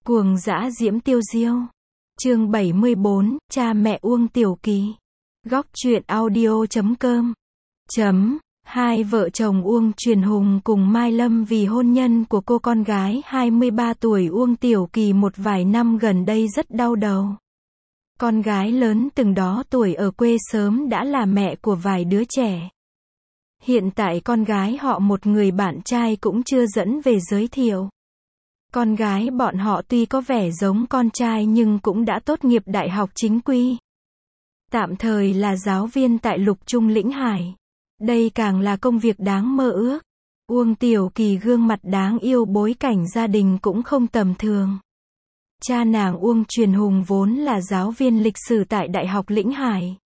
Cuồng dã diễm tiêu diêu. Chương 74, cha mẹ Uông Tiểu Kỳ. Góc truyện audio.com. Hai vợ chồng Uông Truyền Hùng cùng Mai Lâm vì hôn nhân của cô con gái 23 tuổi Uông Tiểu Kỳ một vài năm gần đây rất đau đầu. Con gái lớn từng đó tuổi ở quê sớm đã là mẹ của vài đứa trẻ. Hiện tại con gái họ một người bạn trai cũng chưa dẫn về giới thiệu. Con gái bọn họ tuy có vẻ giống con trai nhưng cũng đã tốt nghiệp đại học chính quy. Tạm thời là giáo viên tại Lục Trung Lĩnh Hải. Đây càng là công việc đáng mơ ước. Uông Tiểu Kỳ gương mặt đáng yêu, bối cảnh gia đình cũng không tầm thường. Cha nàng Uông Truyền Hùng vốn là giáo viên lịch sử tại Đại học Lĩnh Hải.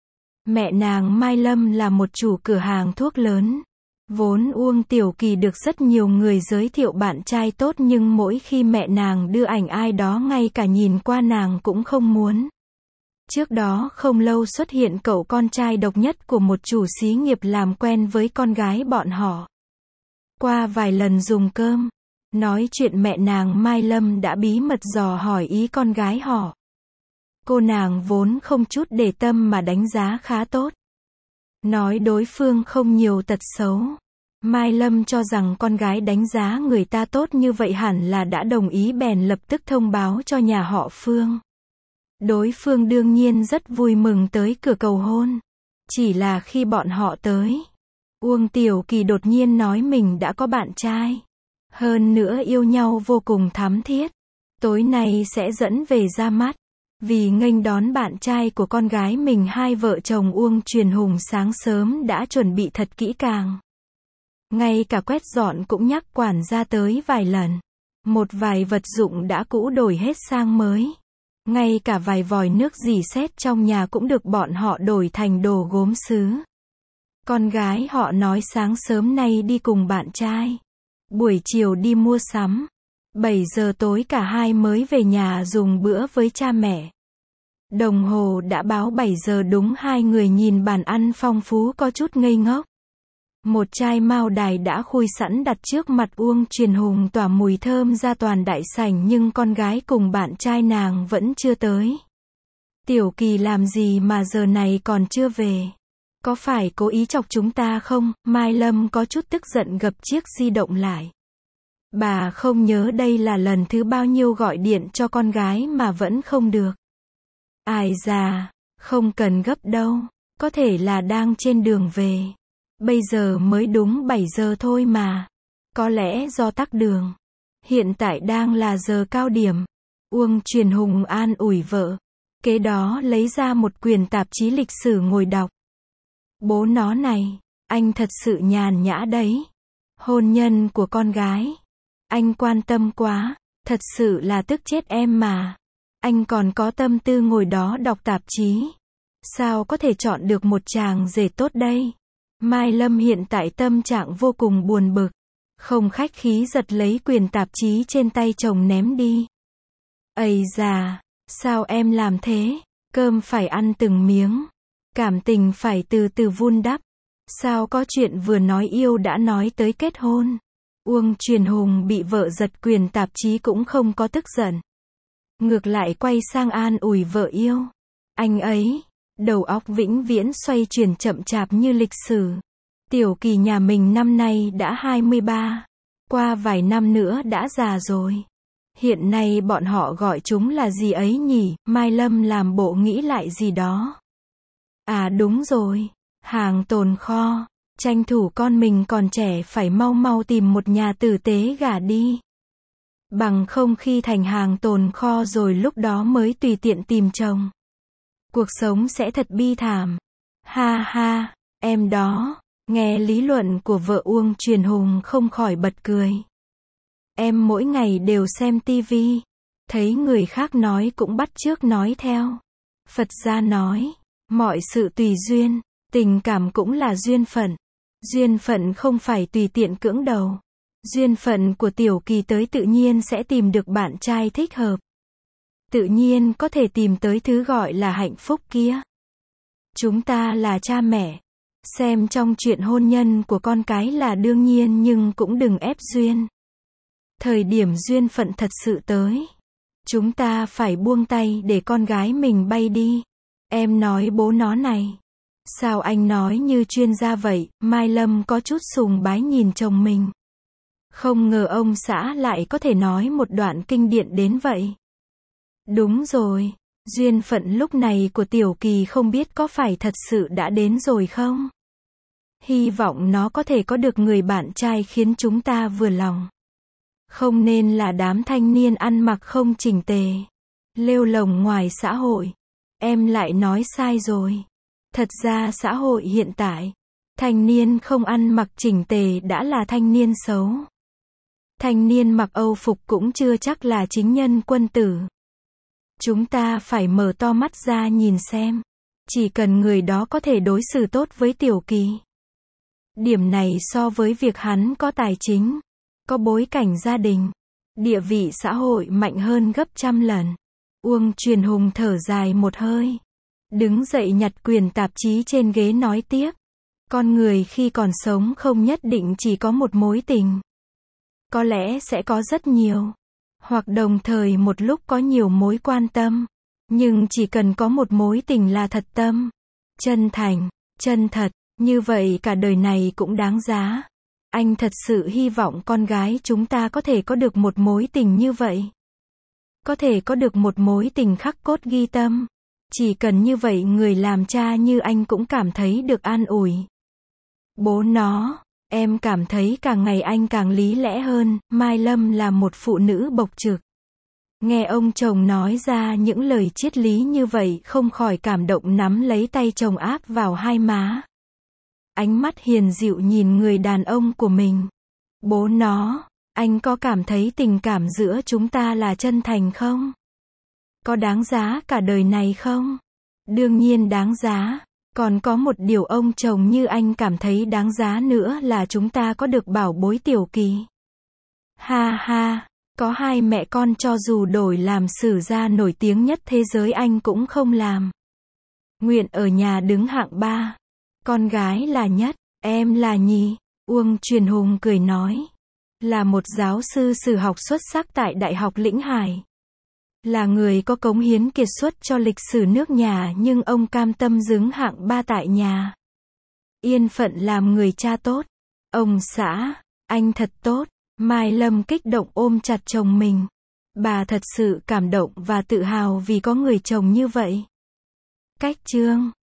Mẹ nàng Mai Lâm là một chủ cửa hàng thuốc lớn. Vốn Uông Tiểu Kỳ được rất nhiều người giới thiệu bạn trai tốt nhưng mỗi khi mẹ nàng đưa ảnh ai đó ngay cả nhìn qua nàng cũng không muốn. Trước đó không lâu xuất hiện cậu con trai độc nhất của một chủ xí nghiệp làm quen với con gái bọn họ. Qua vài lần dùng cơm, nói chuyện mẹ nàng Mai Lâm đã bí mật dò hỏi ý con gái họ. Cô nàng vốn không chút để tâm mà đánh giá khá tốt. Nói đối phương không nhiều tật xấu. Mai Lâm cho rằng con gái đánh giá người ta tốt như vậy hẳn là đã đồng ý bèn lập tức thông báo cho nhà họ Phương. Đối phương đương nhiên rất vui mừng tới cửa cầu hôn. Chỉ là khi bọn họ tới, Uông Tiểu Kỳ đột nhiên nói mình đã có bạn trai. Hơn nữa yêu nhau vô cùng thắm thiết. Tối nay sẽ dẫn về ra mắt. Vì nghênh đón bạn trai của con gái mình, hai vợ chồng Uông Truyền Hùng sáng sớm đã chuẩn bị thật kỹ càng. Ngay cả quét dọn cũng nhắc quản gia tới vài lần. Một vài vật dụng đã cũ đổi hết sang mới. Ngay cả vài vòi nước rỉ sét trong nhà cũng được bọn họ đổi thành đồ gốm sứ. Con gái họ nói sáng sớm nay đi cùng bạn trai. Buổi chiều đi mua sắm. 7 giờ tối cả hai mới về nhà dùng bữa với cha mẹ. Đồng hồ đã báo 7 giờ đúng, hai người nhìn bàn ăn phong phú có chút ngây ngốc. Một chai mao đài đã khui sẵn đặt trước mặt Uông Truyền Hùng tỏa mùi thơm ra toàn đại sảnh nhưng con gái cùng bạn trai nàng vẫn chưa tới. Tiểu Kỳ làm gì mà giờ này còn chưa về? Có phải cố ý chọc chúng ta không? Mai Lâm có chút tức giận gập chiếc di động lại. Bà không nhớ đây là lần thứ bao nhiêu gọi điện cho con gái mà vẫn không được. Ai già, không cần gấp đâu, có thể là đang trên đường về. Bây giờ mới đúng 7 giờ thôi mà. Có lẽ do tắc đường. Hiện tại đang là giờ cao điểm. Uông Truyền Hùng an ủi vợ. Kế đó lấy ra một quyển tạp chí lịch sử ngồi đọc. Bố nó này, anh thật sự nhàn nhã đấy. Hôn nhân của con gái. Anh quan tâm quá, thật sự là tức chết em mà. Anh còn có tâm tư ngồi đó đọc tạp chí. Sao có thể chọn được một chàng rể tốt đây? Mai Lâm hiện tại tâm trạng vô cùng buồn bực. Không khách khí giật lấy quyển tạp chí trên tay chồng ném đi. Ây da, sao em làm thế? Cơm phải ăn từng miếng. Cảm tình phải từ từ vun đắp. Sao có chuyện vừa nói yêu đã nói tới kết hôn? Uông Truyền Hùng bị vợ giật quyển tạp chí cũng không có tức giận. Ngược lại quay sang an ủi vợ yêu. Anh ấy, đầu óc vĩnh viễn xoay chuyển chậm chạp như lịch sử. Tiểu Kỳ nhà mình năm nay đã 23. Qua vài năm nữa đã già rồi. Hiện nay bọn họ gọi chúng là gì ấy nhỉ? Mai Lâm làm bộ nghĩ lại gì đó. À đúng rồi, hàng tồn kho. Tranh thủ con mình còn trẻ phải mau mau tìm một nhà tử tế gả đi. Bằng không khi thành hàng tồn kho rồi lúc đó mới tùy tiện tìm chồng. Cuộc sống sẽ thật bi thảm. Ha ha, em đó. Nghe lý luận của vợ Uông Truyền Hùng không khỏi bật cười. Em mỗi ngày đều xem tivi. Thấy người khác nói cũng bắt chước nói theo. Phật gia nói, mọi sự tùy duyên, tình cảm cũng là duyên phận. Duyên phận không phải tùy tiện cưỡng đầu. Duyên phận của Tiểu Kỳ tới tự nhiên sẽ tìm được bạn trai thích hợp. Tự nhiên có thể tìm tới thứ gọi là hạnh phúc kia. Chúng ta là cha mẹ. Xem trong chuyện hôn nhân của con cái là đương nhiên nhưng cũng đừng ép duyên. Thời điểm duyên phận thật sự tới, Chúng ta phải buông tay để con gái mình bay đi. Em nói bố nó này. Sao anh nói như chuyên gia vậy? Mai Lâm có chút sùng bái nhìn chồng mình. Không ngờ ông xã lại có thể nói một đoạn kinh điển đến vậy. Đúng rồi. Duyên phận lúc này của Tiểu Kỳ không biết có phải thật sự đã đến rồi không? Hy vọng nó có thể có được người bạn trai khiến chúng ta vừa lòng. Không nên là đám thanh niên ăn mặc không chỉnh tề, lêu lổng ngoài xã hội. Em lại nói sai rồi. Thật ra xã hội hiện tại, thanh niên không ăn mặc chỉnh tề đã là thanh niên xấu. Thanh niên mặc Âu phục cũng chưa chắc là chính nhân quân tử. Chúng ta phải mở to mắt ra nhìn xem. Chỉ cần người đó có thể đối xử tốt với Tiểu Kỳ. Điểm này so với việc hắn có tài chính, có bối cảnh gia đình, địa vị xã hội mạnh hơn gấp trăm lần. Uông Truyền Hùng thở dài một hơi. Đứng dậy nhặt quyển tạp chí trên ghế nói tiếp. Con người khi còn sống không nhất định chỉ có một mối tình. Có lẽ sẽ có rất nhiều. Hoặc đồng thời một lúc có nhiều mối quan tâm. Nhưng chỉ cần có một mối tình là thật tâm, chân thành, chân thật, như vậy cả đời này cũng đáng giá. Anh thật sự hy vọng con gái chúng ta có thể có được một mối tình như vậy. Có thể có được một mối tình khắc cốt ghi tâm. Chỉ cần như vậy người làm cha như anh cũng cảm thấy được an ủi. Bố nó, em cảm thấy càng ngày anh càng lý lẽ hơn. Mai Lâm là một phụ nữ bộc trực. Nghe ông chồng nói ra những lời triết lý như vậy không khỏi cảm động nắm lấy tay chồng áp vào hai má. Ánh mắt hiền dịu nhìn người đàn ông của mình. Bố nó, anh có cảm thấy tình cảm giữa chúng ta là chân thành không? Có đáng giá cả đời này không? Đương nhiên đáng giá. Còn có một điều ông chồng như anh cảm thấy đáng giá nữa là chúng ta có được bảo bối Tiểu Kỳ. Ha ha, có hai mẹ con cho dù đổi làm sử gia nổi tiếng nhất thế giới anh cũng không làm. Nguyện ở nhà đứng hạng 3. Con gái là nhất, em là nhì. Uông Truyền Hùng cười nói. Là một giáo sư sử học xuất sắc tại Đại học Lĩnh Hải. Là người có cống hiến kiệt xuất cho lịch sử nước nhà nhưng ông cam tâm đứng hạng 3 tại nhà. Yên phận làm người cha tốt. Ông xã, anh thật tốt. Mai Lâm kích động ôm chặt chồng mình. Bà thật sự cảm động và tự hào vì có người chồng như vậy. Cách chương